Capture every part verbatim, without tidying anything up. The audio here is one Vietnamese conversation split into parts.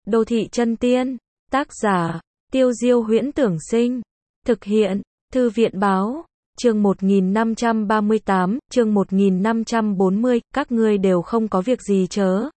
Đô thị chân tiên. Tác giả, Tiêu Diêu Huyễn Tưởng Sinh. Thực hiện, Thư viện báo. Chương một nghìn năm trăm ba mươi tám, chương một nghìn năm trăm bốn mươi, các ngươi đều không có việc gì chớ.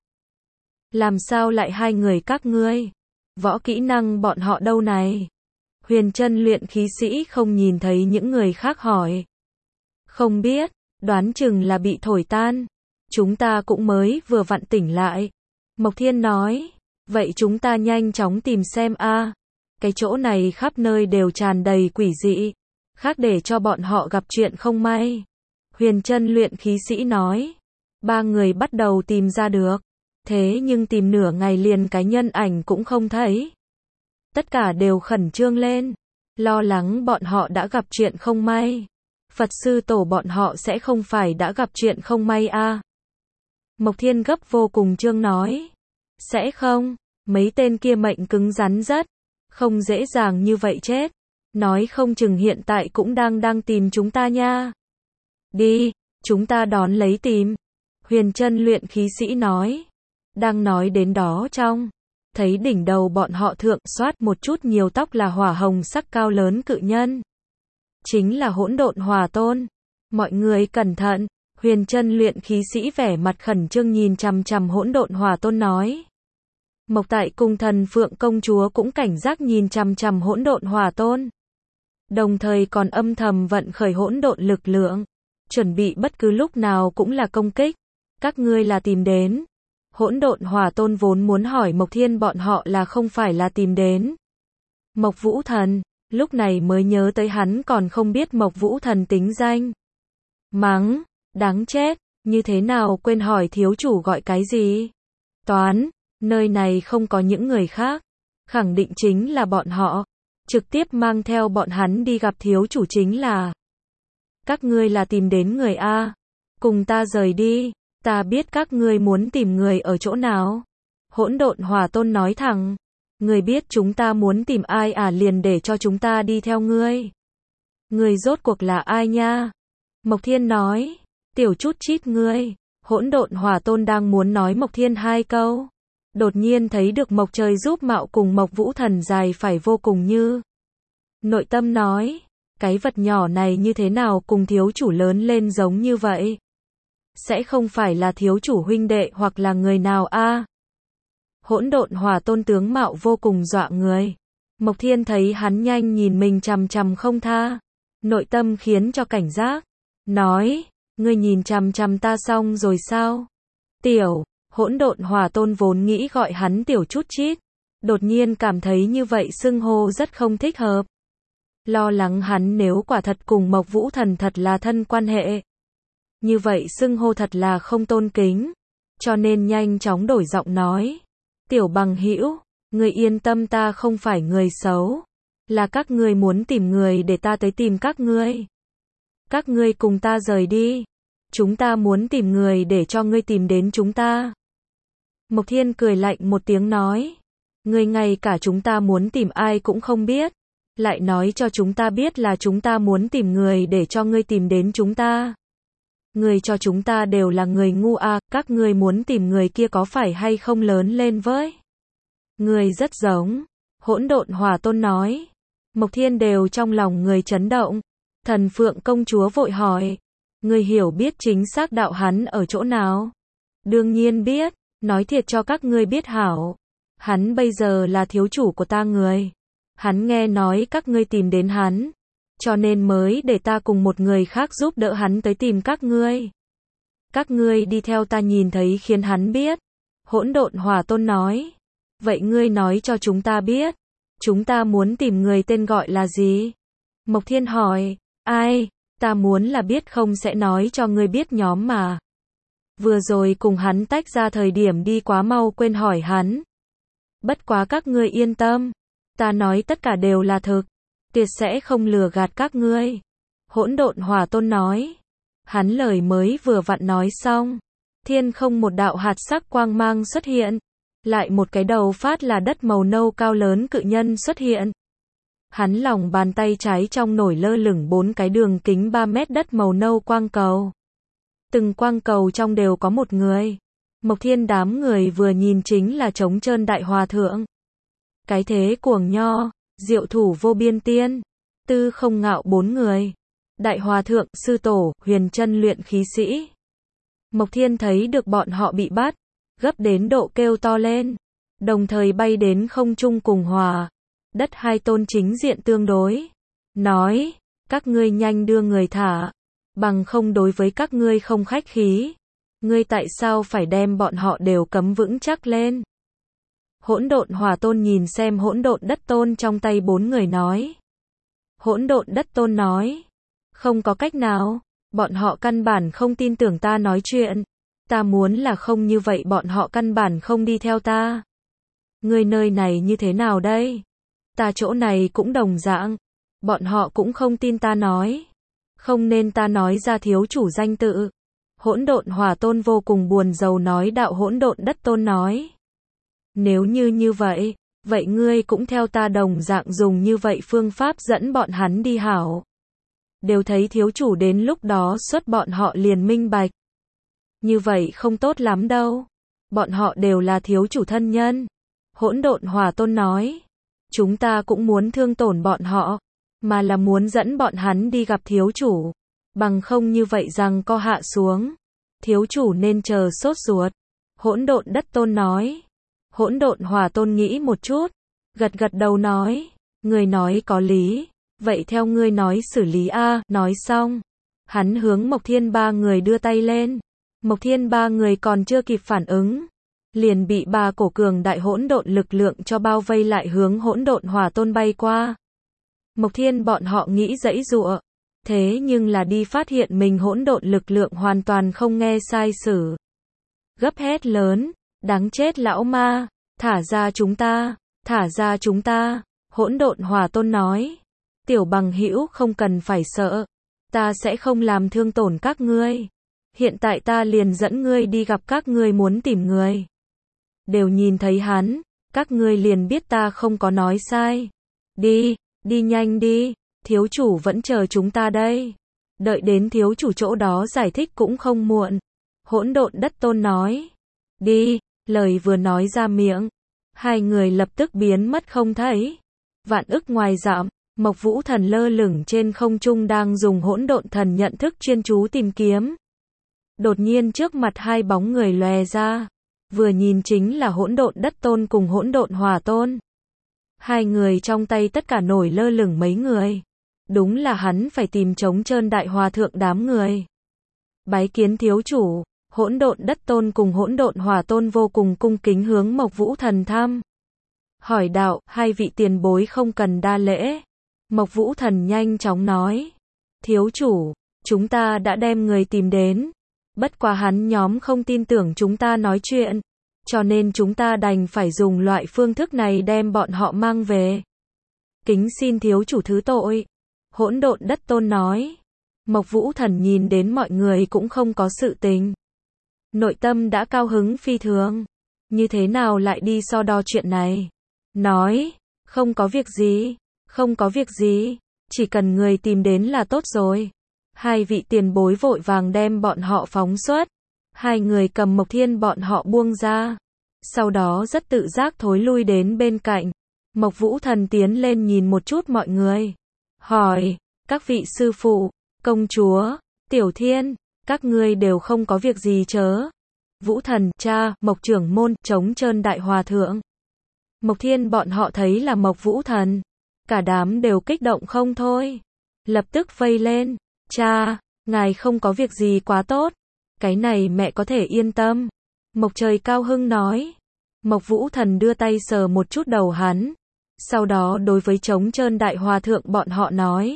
Làm sao lại hai người các ngươi? Võ kỹ năng bọn họ đâu này? Huyền chân luyện khí sĩ không nhìn thấy những người khác hỏi. Không biết, đoán chừng là bị thổi tan. Chúng ta cũng mới vừa vặn tỉnh lại. Mộc Thiên nói, vậy chúng ta nhanh chóng tìm xem a. Cái chỗ này khắp nơi đều tràn đầy quỷ dị. Khác để cho bọn họ gặp chuyện không may. Huyền chân luyện khí sĩ nói. Ba người bắt đầu tìm ra được. Thế nhưng tìm nửa ngày liền cái nhân ảnh cũng không thấy. Tất cả đều khẩn trương lên. Lo lắng bọn họ đã gặp chuyện không may. Phật sư tổ bọn họ sẽ không phải đã gặp chuyện không may a. Mộc Thiên gấp vô cùng trương nói. Sẽ không, mấy tên kia mệnh cứng rắn rất. Không dễ dàng như vậy chết. Nói không chừng hiện tại cũng đang đang tìm chúng ta nha. Đi, chúng ta đón lấy tìm. Huyền chân luyện khí sĩ nói. Đang nói đến đó trong. Thấy đỉnh đầu bọn họ thượng xoát một chút nhiều tóc là hỏa hồng sắc cao lớn cự nhân. Chính là hỗn độn hỏa tôn. Mọi người cẩn thận. Huyền chân luyện khí sĩ vẻ mặt khẩn trương nhìn chằm chằm hỗn độn hỏa tôn nói. Mộc Tại cùng thần phượng công chúa cũng cảnh giác nhìn chằm chằm hỗn độn hỏa tôn. Đồng thời còn âm thầm vận khởi hỗn độn lực lượng. Chuẩn bị bất cứ lúc nào cũng là công kích. Các ngươi là tìm đến. Hỗn độn hỏa tôn vốn muốn hỏi Mộc Thiên bọn họ là không phải là tìm đến. Mộc Vũ Thần, lúc này mới nhớ tới hắn còn không biết Mộc Vũ Thần tính danh. Mắng, đáng chết, như thế nào quên hỏi thiếu chủ gọi cái gì? Toán, nơi này không có những người khác. Khẳng định chính là bọn họ. Trực tiếp mang theo bọn hắn đi gặp thiếu chủ chính là. Các ngươi là tìm đến người A. Cùng ta rời đi. Ta biết các ngươi muốn tìm người ở chỗ nào. Hỗn độn hỏa tôn nói thẳng. Người biết chúng ta muốn tìm ai à, liền để cho chúng ta đi theo ngươi. Người rốt cuộc là ai nha? Mộc Thiên nói. Tiểu chút chít ngươi. Hỗn độn hỏa tôn đang muốn nói Mộc Thiên hai câu. Đột nhiên thấy được Mộc Trời giúp mạo cùng Mộc Vũ Thần dài phải vô cùng như. Nội tâm nói. Cái vật nhỏ này như thế nào cùng thiếu chủ lớn lên giống như vậy? Sẽ không phải là thiếu chủ huynh đệ hoặc là người nào a? À? Hỗn độn hỏa tôn tướng mạo vô cùng dọa người. Mộc Thiên thấy hắn nhanh nhìn mình chằm chằm không tha. Nội tâm khiến cho cảnh giác. Nói, ngươi nhìn chằm chằm ta xong rồi sao? Tiểu, hỗn độn hỏa tôn vốn nghĩ gọi hắn tiểu chút chít. Đột nhiên cảm thấy như vậy xưng hô rất không thích hợp. Lo lắng hắn nếu quả thật cùng Mộc Vũ Thần thật là thân quan hệ. Như vậy xưng hô thật là không tôn kính. Cho nên nhanh chóng đổi giọng nói. Tiểu bằng hữu, người yên tâm, ta không phải người xấu. Là các ngươi muốn tìm người để ta tới tìm các ngươi. Các ngươi cùng ta rời đi. Chúng ta muốn tìm người để cho ngươi tìm đến chúng ta. Mộc Thiên cười lạnh một tiếng nói. Ngươi ngay cả chúng ta muốn tìm ai cũng không biết. Lại nói cho chúng ta biết là chúng ta muốn tìm người để cho ngươi tìm đến chúng ta. Người cho chúng ta đều là người ngu à, các ngươi muốn tìm người kia có phải hay không lớn lên với? Người rất giống. Hỗn độn hỏa tôn nói. Mộc Thiên đều trong lòng người chấn động. Thần phượng công chúa vội hỏi. Người hiểu biết chính xác đạo hắn ở chỗ nào? Đương nhiên biết, nói thiệt cho các ngươi biết hảo. Hắn bây giờ là thiếu chủ của ta người. Hắn nghe nói các ngươi tìm đến hắn. Cho nên mới để ta cùng một người khác giúp đỡ hắn tới tìm các ngươi. Các ngươi đi theo ta nhìn thấy khiến hắn biết. Hỗn độn hỏa tôn nói. Vậy ngươi nói cho chúng ta biết. Chúng ta muốn tìm người tên gọi là gì? Mộc Thiên hỏi. Ai? Ta muốn là biết không sẽ nói cho ngươi biết nhóm mà. Vừa rồi cùng hắn tách ra thời điểm đi quá mau quên hỏi hắn. Bất quá các ngươi yên tâm. Ta nói tất cả đều là thực. Tuyệt sẽ không lừa gạt các ngươi. Hỗn độn hỏa tôn nói. Hắn lời mới vừa vặn nói xong. Thiên không một đạo hạt sắc quang mang xuất hiện. Lại một cái đầu phát là đất màu nâu cao lớn cự nhân xuất hiện. Hắn lòng bàn tay trái trong nổi lơ lửng bốn cái đường kính ba mét đất màu nâu quang cầu. Từng quang cầu trong đều có một người. Mộc Thiên đám người vừa nhìn chính là trống trơn đại hòa thượng. Cái thế cuồng nho, diệu thủ vô biên tiên, tư không ngạo bốn người. Đại hòa thượng, sư tổ, huyền chân luyện khí sĩ. Mộc Thiên thấy được bọn họ bị bắt, gấp đến độ kêu to lên, đồng thời bay đến không trung cùng hòa. Đất hai tôn chính diện tương đối. Nói, các ngươi nhanh đưa người thả, bằng không đối với các ngươi không khách khí. Ngươi tại sao phải đem bọn họ đều cấm vững chắc lên? Hỗn độn hỏa tôn nhìn xem hỗn độn đất tôn trong tay bốn người nói. Hỗn độn đất tôn nói, không có cách nào, bọn họ căn bản không tin tưởng ta nói chuyện. Ta muốn là không như vậy bọn họ căn bản không đi theo ta. Ngươi nơi này như thế nào đây? Ta chỗ này cũng đồng dạng. Bọn họ cũng không tin ta nói. Không nên ta nói ra thiếu chủ danh tự. Hỗn độn hỏa tôn vô cùng buồn rầu nói đạo hỗn độn đất tôn nói. Nếu như như vậy, vậy ngươi cũng theo ta đồng dạng dùng như vậy phương pháp dẫn bọn hắn đi hảo. Đều thấy thiếu chủ đến lúc đó xuất bọn họ liền minh bạch. Như vậy không tốt lắm đâu. Bọn họ đều là thiếu chủ thân nhân. Hỗn độn hỏa tôn nói. Chúng ta cũng muốn thương tổn bọn họ, mà là muốn dẫn bọn hắn đi gặp thiếu chủ. Bằng không như vậy rằng co hạ xuống. Thiếu chủ nên chờ sốt ruột. Hỗn độn đất tôn nói. Hỗn độn hỏa tôn nghĩ một chút, gật gật đầu nói. Người nói có lý, vậy theo ngươi nói xử lý a. Nói xong, hắn hướng Mộc Thiên ba người đưa tay lên. Mộc Thiên ba người còn chưa kịp phản ứng, liền bị ba cổ cường đại hỗn độn lực lượng cho bao vây lại hướng hỗn độn hỏa tôn bay qua. Mộc Thiên bọn họ nghĩ giãy giụa, thế nhưng là đi phát hiện mình hỗn độn lực lượng hoàn toàn không nghe sai sử. Gấp hét lớn, đáng chết lão ma, thả ra chúng ta, thả ra chúng ta. Hỗn độn hỏa tôn nói, tiểu bằng hữu không cần phải sợ, ta sẽ không làm thương tổn các ngươi. Hiện tại ta liền dẫn ngươi đi gặp các ngươi muốn tìm người. Đều nhìn thấy hắn, các ngươi liền biết ta không có nói sai. Đi, đi nhanh đi, thiếu chủ vẫn chờ chúng ta đây. Đợi đến thiếu chủ chỗ đó giải thích cũng không muộn. Hỗn độn đất tôn nói. Đi, lời vừa nói ra miệng, hai người lập tức biến mất không thấy. Vạn ức ngoài dặm, Mộc Vũ Thần lơ lửng trên không trung đang dùng hỗn độn thần nhận thức chuyên chú tìm kiếm. Đột nhiên trước mặt hai bóng người lóe ra, vừa nhìn chính là hỗn độn đất tôn cùng hỗn độn hỏa tôn. Hai người trong tay tất cả nổi lơ lửng mấy người. Đúng là hắn phải tìm trống trơn đại hòa thượng đám người. Bái kiến thiếu chủ, hỗn độn đất tôn cùng hỗn độn hỏa tôn vô cùng cung kính hướng Mộc Vũ Thần thăm. Hỏi đạo, hai vị tiền bối không cần đa lễ. Mộc Vũ Thần nhanh chóng nói. Thiếu chủ, chúng ta đã đem người tìm đến. Bất quá hắn nhóm không tin tưởng chúng ta nói chuyện. Cho nên chúng ta đành phải dùng loại phương thức này đem bọn họ mang về. Kính xin thiếu chủ thứ tội. Hỗn độn đất tôn nói. Mộc Vũ Thần nhìn đến mọi người cũng không có sự tình. Nội tâm đã cao hứng phi thường. Như thế nào lại đi so đo chuyện này? Nói, không có việc gì, không có việc gì, chỉ cần người tìm đến là tốt rồi. Hai vị tiền bối vội vàng đem bọn họ phóng xuất. Hai người cầm Mộc Thiên bọn họ buông ra. Sau đó rất tự giác thối lui đến bên cạnh. Mộc Vũ Thần tiến lên nhìn một chút mọi người. Hỏi, các vị sư phụ, công chúa, Tiểu Thiên, các ngươi đều không có việc gì chớ? Vũ Thần, cha, Mộc trưởng môn, trống trơn đại hòa thượng. Mộc Thiên bọn họ thấy là Mộc Vũ Thần. Cả đám đều kích động không thôi. Lập tức vây lên. Cha, ngài không có việc gì quá tốt. Cái này mẹ có thể yên tâm. Mộc Trời cao hưng nói. Mộc Vũ Thần đưa tay sờ một chút đầu hắn. Sau đó đối với trống trơn đại hòa thượng bọn họ nói.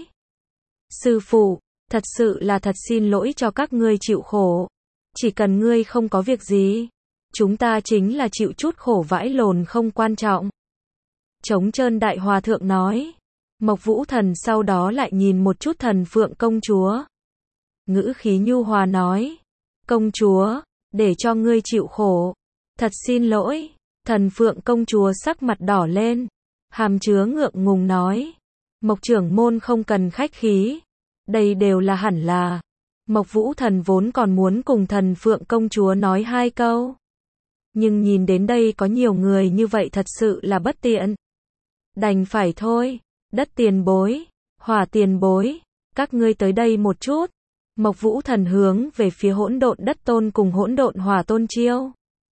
Sư phụ, thật sự là thật xin lỗi cho các ngươi chịu khổ. Chỉ cần ngươi không có việc gì, chúng ta chính là chịu chút khổ vãi lồn không quan trọng. Trống trơn đại hòa thượng nói. Mộc Vũ Thần sau đó lại nhìn một chút Thần Phượng công chúa. Ngữ khí nhu hòa nói. Công chúa, để cho ngươi chịu khổ. Thật xin lỗi. Thần Phượng công chúa sắc mặt đỏ lên. Hàm chứa ngượng ngùng nói. Mộc trưởng môn không cần khách khí. Đây đều là hẳn là. Mộc Vũ Thần vốn còn muốn cùng Thần Phượng công chúa nói hai câu. nhưng nhìn đến đây có nhiều người như vậy thật sự là bất tiện. Đành phải thôi. Đất tiền bối, hỏa tiền bối, các ngươi tới đây một chút. Mộc Vũ Thần hướng về phía hỗn độn đất tôn cùng hỗn độn hỏa tôn chiêu.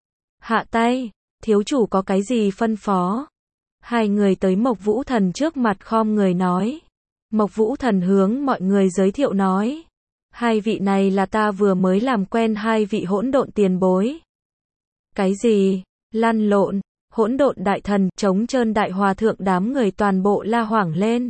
Hạ tay, thiếu chủ có cái gì phân phó? Hai người tới Mộc Vũ Thần trước mặt khom người nói. Mộc Vũ Thần hướng mọi người giới thiệu nói. Hai vị này là ta vừa mới làm quen hai vị hỗn độn tiền bối. Cái gì? Lăn lộn, hỗn độn đại thần, trống trơn đại hòa thượng đám người toàn bộ la hoảng lên.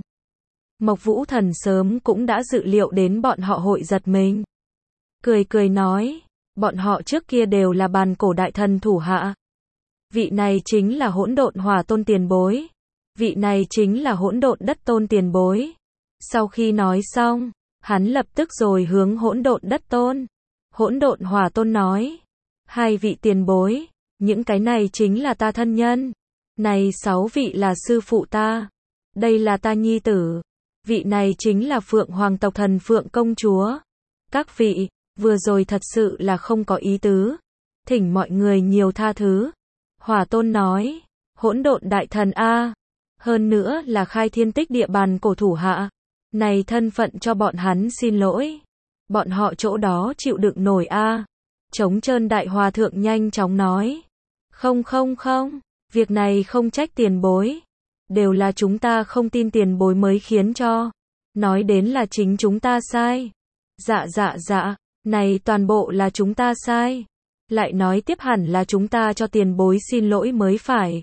Mộc Vũ Thần sớm cũng đã dự liệu đến bọn họ hội giật mình. Cười cười nói, bọn họ trước kia đều là bàn cổ đại thần thủ hạ. Vị này chính là hỗn độn hỏa tôn tiền bối. Vị này chính là hỗn độn đất tôn tiền bối. Sau khi nói xong, hắn lập tức rồi hướng hỗn độn đất tôn. Hỗn độn hỏa tôn nói, hai vị tiền bối, những cái này chính là ta thân nhân. Này sáu vị là sư phụ ta. Đây là ta nhi tử. Vị này chính là Phượng Hoàng tộc thần Phượng công chúa. Các vị, vừa rồi thật sự là không có ý tứ. Thỉnh mọi người nhiều tha thứ. Hỏa tôn nói, hỗn độn đại thần A. Hơn nữa là khai thiên tích địa bàn cổ thủ hạ. Này thân phận cho bọn hắn xin lỗi. Bọn họ chỗ đó chịu đựng nổi A. Trống trơn đại hòa thượng nhanh chóng nói. Không không không, việc này không trách tiền bối. Đều là chúng ta không tin tiền bối mới khiến cho. Nói đến là chính chúng ta sai. Dạ dạ dạ, này toàn bộ là chúng ta sai. Lại nói tiếp hẳn là chúng ta cho tiền bối xin lỗi mới phải.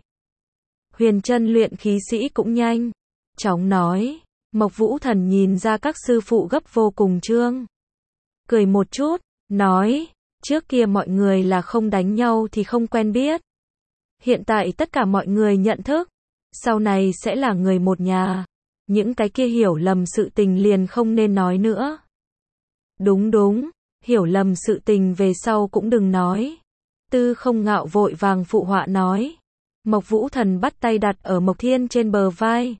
Huyền chân luyện khí sĩ cũng nhanh chóng nói. Mộc Vũ Thần nhìn ra các sư phụ gấp vô cùng trương. Cười một chút, nói, trước kia mọi người là không đánh nhau thì không quen biết. Hiện tại tất cả mọi người nhận thức, sau này sẽ là người một nhà. Những cái kia hiểu lầm sự tình liền không nên nói nữa. Đúng đúng, hiểu lầm sự tình về sau cũng đừng nói. Tư Không Ngạo vội vàng phụ họa nói. Mộc Vũ Thần bắt tay đặt ở Mộc Thiên trên bờ vai.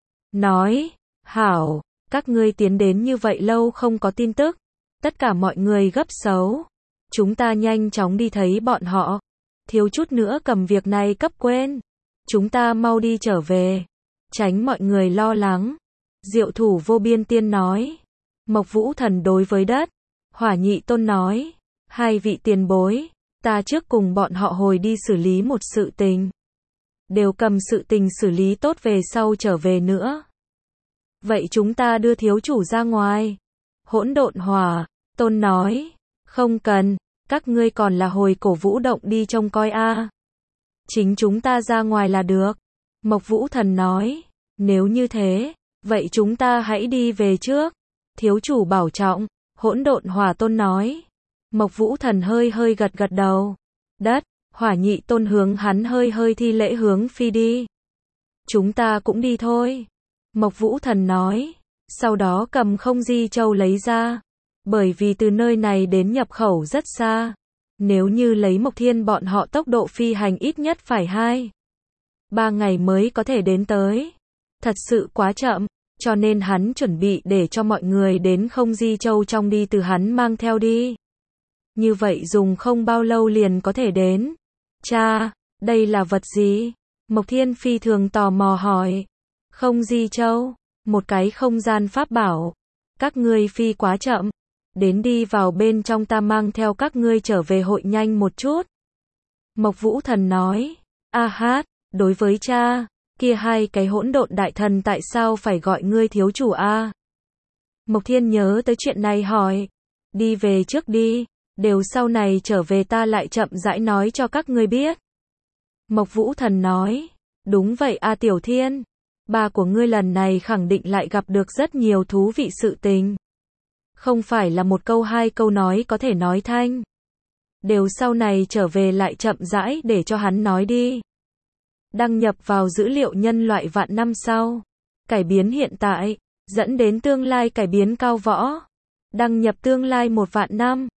Nói, hảo, các ngươi tiến đến như vậy lâu không có tin tức. Tất cả mọi người gấp xấu. Chúng ta nhanh chóng đi thấy bọn họ. Thiếu chút nữa cầm việc này cấp quên. Chúng ta mau đi trở về. Tránh mọi người lo lắng. Diệu Thủ Vô Biên Tiên nói. Mộc Vũ Thần đối với đất. Hỏa Nhị Tôn nói. Hai vị tiền bối. Ta trước cùng bọn họ hồi đi xử lý một sự tình. Đều cầm sự tình xử lý tốt về sau trở về nữa. Vậy chúng ta đưa thiếu chủ ra ngoài. Hỗn độn Hỏa Tôn nói. Không cần. Các ngươi còn là hồi cổ vũ động đi trông coi a. Chính chúng ta ra ngoài là được. Mộc Vũ Thần nói. Nếu như thế, vậy chúng ta hãy đi về trước. Thiếu chủ bảo trọng. Hỗn độn Hỏa Tôn nói. Mộc Vũ Thần hơi hơi gật gật đầu. Đất, Hỏa Nhị Tôn hướng hắn hơi hơi thi lễ hướng phi đi. Chúng ta cũng đi thôi. Mộc Vũ Thần nói. Sau đó cầm không di châu lấy ra. Bởi vì từ nơi này đến nhập khẩu rất xa. Nếu như lấy Mộc Thiên bọn họ tốc độ phi hành ít nhất phải hai ba ngày mới có thể đến tới. Thật sự quá chậm, cho nên hắn chuẩn bị để cho mọi người đến không di châu trong đi từ hắn mang theo đi. Như vậy dùng không bao lâu liền có thể đến. Cha, đây là vật gì? Mộc Thiên phi thường tò mò hỏi. Không di châu, một cái không gian pháp bảo. Các ngươi phi quá chậm. Đến đi vào bên trong ta mang theo các ngươi trở về hội nhanh một chút. Mộc Vũ Thần nói. A hát, đối với cha, kia hai cái hỗn độn đại thần tại sao phải gọi ngươi thiếu chủ a? Mộc Thiên nhớ tới chuyện này hỏi. Đi về trước đi, đều sau này trở về ta lại chậm rãi nói cho các ngươi biết. Mộc Vũ Thần nói. Đúng vậy a Tiểu Thiên. Ba của ngươi lần này khẳng định lại gặp được rất nhiều thú vị sự tình. Không phải là một câu hai câu nói có thể nói thanh. Đều sau này trở về lại chậm rãi để cho hắn nói đi. Đăng nhập vào dữ liệu nhân loại vạn năm sau. Cải biến hiện tại, dẫn đến tương lai cải biến cao võ. Đăng nhập tương lai một vạn năm.